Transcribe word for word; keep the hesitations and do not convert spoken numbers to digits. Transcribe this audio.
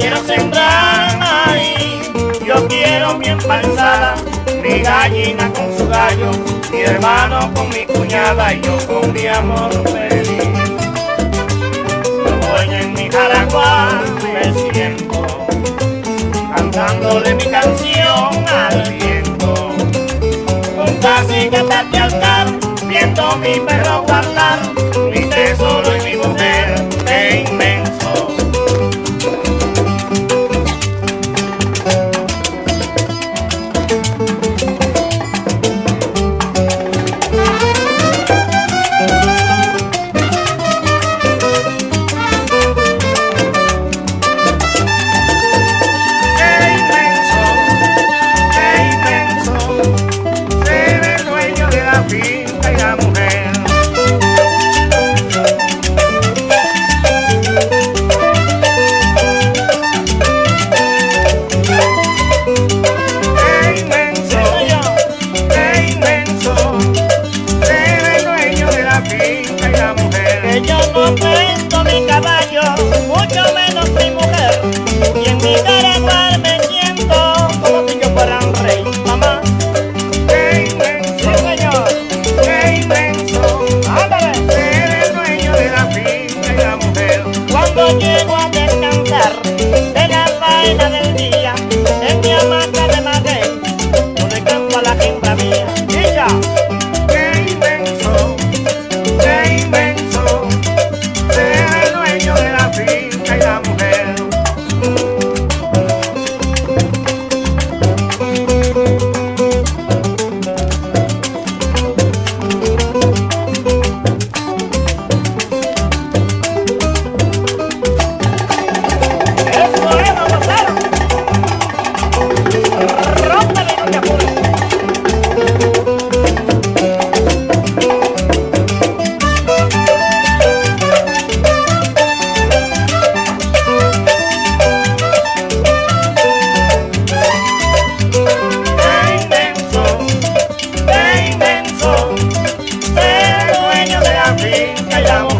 quiero sembrar ahí, yo quiero mi empalzada, mi gallina con su gallo, mi hermano con mi cuñada y yo con mi amor feliz. Yo voy en mi Jaraguá, me siento, cantándole mi canción al viento, con casi que tarde al car, viendo mi perro guardar, mi tesoro y mi mujer de inmenso. Yo no prendo mi caballo, mucho menos mi mujer, y en mi Jaraguá me siento como si yo fuera un rey, mamá. ¡Qué inmenso! Sí, señor. ¡Qué inmenso! ¡Ándale! Ser el dueño de la finca y la mujer. Cuando llego a descansar de la faena del día, en mi hamaca de maguey, yo le canto a la hembra mía. ¡Y ya! ¡Qué inmenso! ¡Qué inmenso! Finca y la mujer. Eso es, vamos a hacer. Rómpele, no te apures. Finca y la